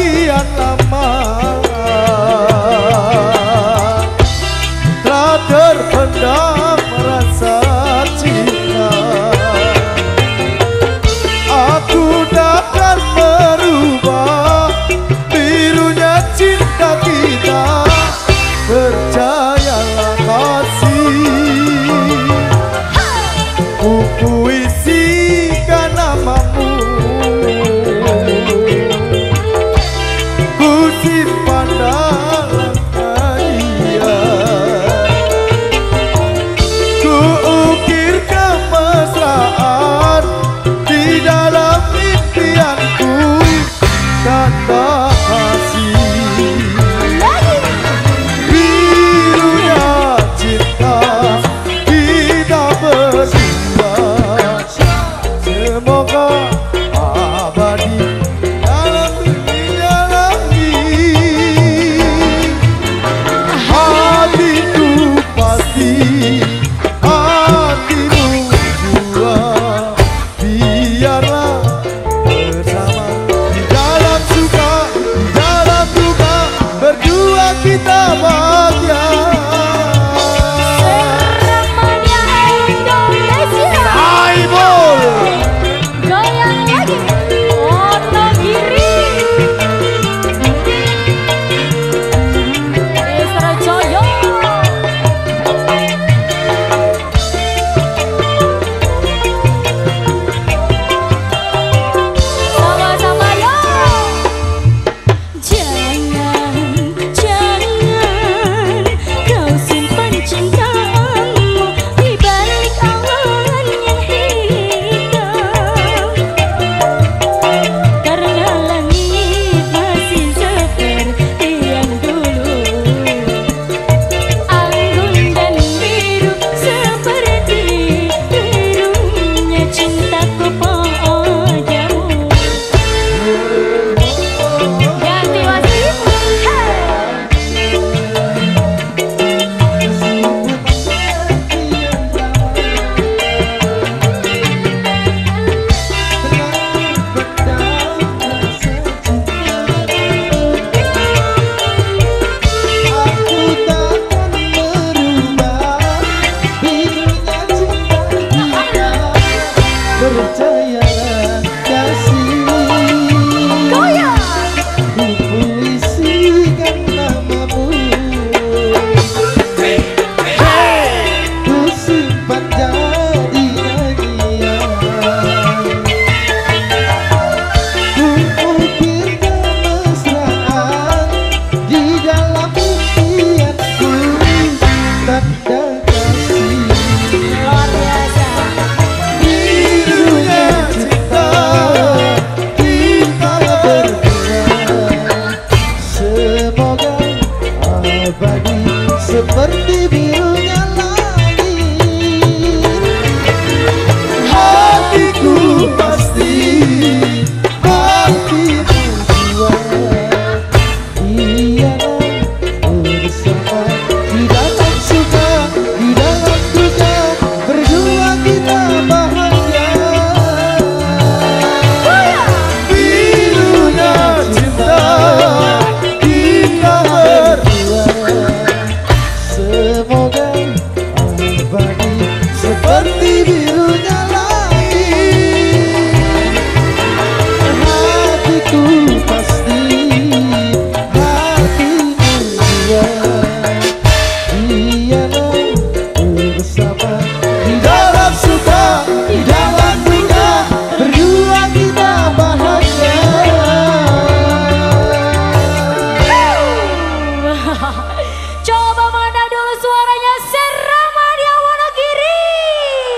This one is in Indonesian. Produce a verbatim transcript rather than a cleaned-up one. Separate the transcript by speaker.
Speaker 1: sekian lama telah terpendam rasa cinta. Aku takkan merubah birunya cinta kita. Percayalah kasih, ku puisikan namamu, ku simpan dalam hadiah, ku ukir kemesraan di dalam impianku. Kata kasih, birunya cinta kita berdua, semoga abadi dalam dunia langit. Hatiku pasti, hatimu jua, biarlah bersama di dalam suka, di dalam duka, berdua kita bahagia.
Speaker 2: Seramanya Indonesia.
Speaker 1: Aibol,
Speaker 2: Goyang lagi. Wonogiri. Desa Jaya. Sama-sama yo. Jangan, jangan kau simpan cintamu di balik awan yang hitam, karena langit masih seperti yang dulu, anggun dan biru seperti birunya cintaku padamu. Ganti wasimu,
Speaker 1: aku takkan merubah birunya cinta kita. Percayalah kasih,
Speaker 2: goyang.
Speaker 1: ku puisikan namamu, ku simpan jadi hadiah, ku ukir kemesraan di dalam impianku. Tanda kasih,
Speaker 2: Luar biasa.
Speaker 1: birunya cinta kita berdua, semoga abadi seperti birunya langit. Hatiku pasti, hatimu jua, biarlah bersama di dalam suka, di dalam duka, berdua kita bahagia. Birunya cinta kita berdua, semoga abadi seperti biru